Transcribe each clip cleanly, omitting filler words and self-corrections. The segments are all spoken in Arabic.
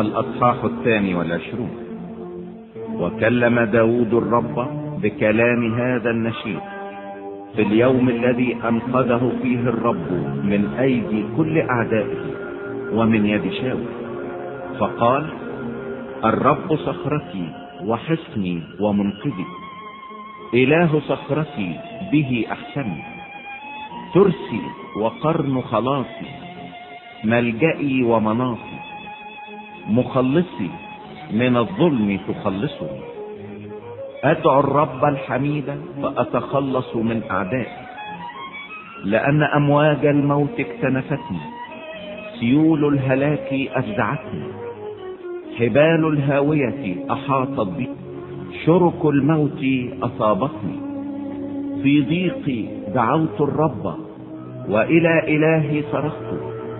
الأصحاح 22. وكلم داود الرب بكلام هذا النشيد في اليوم الذي أنقذه فيه الرب من أيدي كل أعدائه ومن يد شاول، فقال: الرب صخرتي وحصني ومنقذي، إله صخرتي به أحسني، ترسي وقرن خلاصي، ملجئي ومناصي، مخلصي من الظلم تخلصني. أدعو الرب الحميد فأتخلص من أعدائي، لأن أمواج الموت اكتنفتني، سيول الهلاك أفزعتني، حبال الهاوية أحاطت بي، شرك الموت أصابتني. في ضيقي دعوت الرب وإلى إلهي صرخت،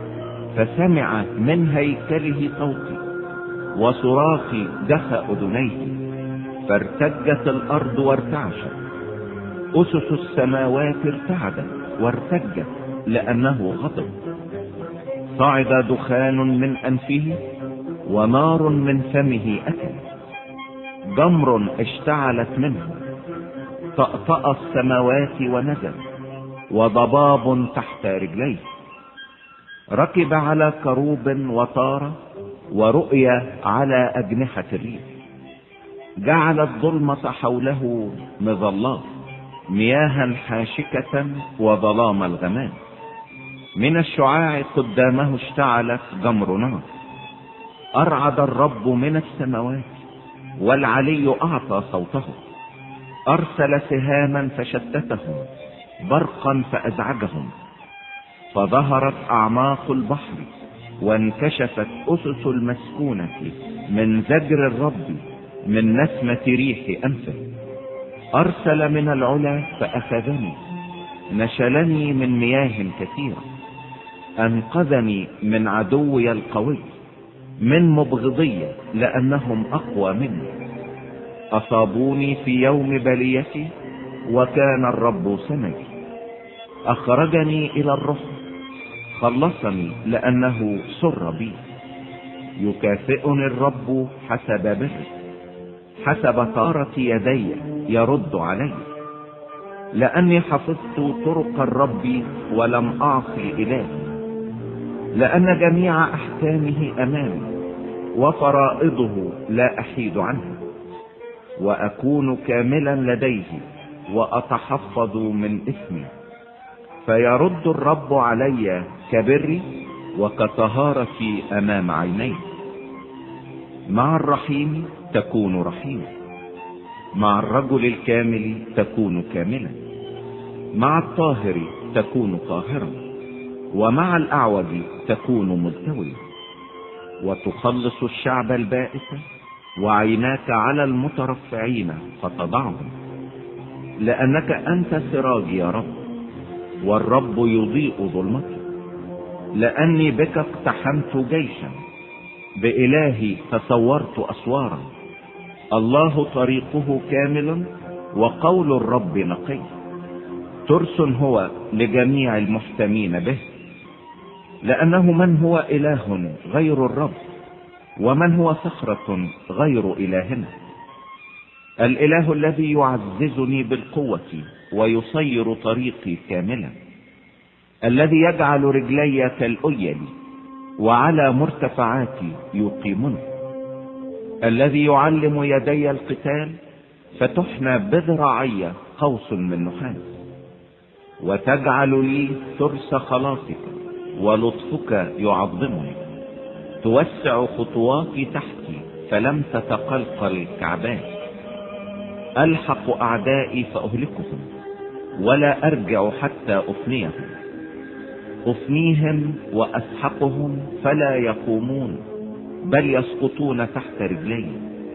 فسمع من هيكله صوتي، وصراخي دخى أذنيه. فارتجت الأرض وارتعشت، أسس السماوات ارتعدت وارتجت لأنه غضب. صعد دخان من أنفه ونار من فمه أكل، جمر اشتعلت منه، طأطأ السماوات ونزل، وضباب تحت رجليه. ركب على كروب وطار، ورؤيا على أجنحة الريح. جعل الظلمة حوله مظلات، مياها حاشكة وظلام الغمام. من الشعاع قدامه اشتعلت جمر نار. أرعد الرب من السماوات، والعلي أعطى صوته. أرسل سهاما فشتتهم، برقا فأزعجهم. فظهرت أعماق البحر، وانكشفت أسس المسكونة من زجر الرب، من نسمة ريح أنفه. أرسل من العلا فأخذني، نشلني من مياه كثيرة. أنقذني من عدوي القوي، من مبغضي لأنهم أقوى مني. أصابوني في يوم بليتي، وكان الرب سندي. أخرجني إلى الرحم، خلصني لأنه سر بي. يكافئني الرب حسب بره، حسب طارة يدي يرد علي. لأني حفظت طرق الرب ولم أعصي إلهي، لأن جميع أحكامه أمامي، وفرائضه لا أحيد عنها. وأكون كاملا لديه، وأتحفظ من إثمي. فيرد الرب علي كبري وكطهارتي أمام عينيه. مع الرحيم تكون رحيما، مع الرجل الكامل تكون كاملا، مع الطاهر تكون طاهرا، ومع الأعوج تكون ملتويا. وتخلص الشعب البائس، وعيناك على المترفعين فتضعهم. لأنك أنت سراجي يا رب، والرب يضيء ظلمتي. لأني بك اقتحمت جيشا، بإلهي تصورت أسوارا. الله طريقه كامل، وقول الرب نقي. ترس هو لجميع المحتمين به. لأنه من هو إله غير الرب، ومن هو صخرة غير إلهنا. الإله الذي يعززني بالقوة، ويصير طريقي كاملا. الذي يجعل رجلي كالأيل، وعلى مرتفعاتي يقيمني. الذي يعلم يدي القتال، فتحنى بذراعي قوس من نحاس. وتجعل لي ترس خلاصك، ولطفك يعظمني. توسع خطواتي تحتي، فلم تتقلقل كعباتي. ألحق أعدائي فأهلكهم، ولا أرجع حتى أفنيهم. أفنيهم وأسحقهم فلا يقومون، بل يسقطون تحت رجلي.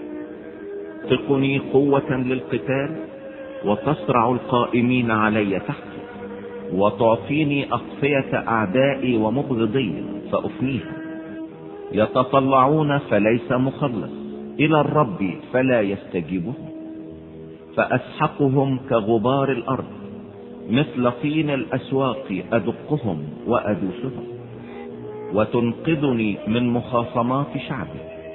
تقني قوة للقتال، وتصرع القائمين علي تحتي. وتعطيني أقفية أعدائي ومبغضي فأفنيهم. يتطلعون فليس مخلص، إلى الرب فلا يستجيبون. فأسحقهم كغبار الأرض، مثل طين الأسواق أدقهم وأدوسهم. وتنقذني من مخاصمات شعبي،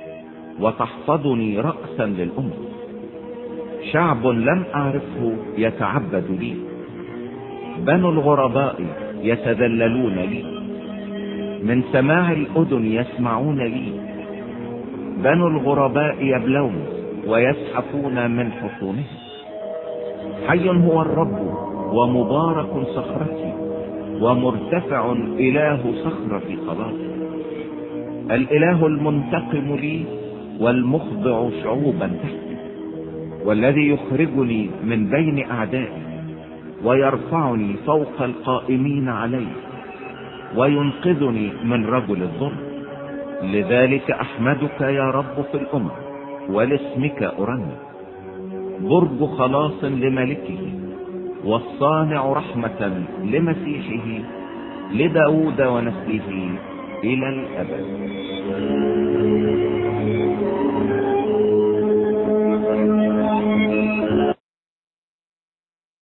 وتحفظني رأسا للأمم. شعب لم أعرفه يتعبد لي، بنو الغرباء يتذللون لي، من سماع الأذن يسمعون لي. بنو الغرباء يبلون ويزحفون من حصونهم. حي هو الرب ومبارك صخرتي، ومرتفع إله صخرة خلاصي. الإله المنتقم لي والمخضع شعوبا تحتي، والذي يخرجني من بين أعدائي، ويرفعني فوق القائمين علي، وينقذني من رجل الظلم. لذلك أحمدك يا رب في الأمم، ولاسمك أرنم. برج خلاص لملكه، والصانع رحمة لمسيحه، لداود ونسله إلى الأبد.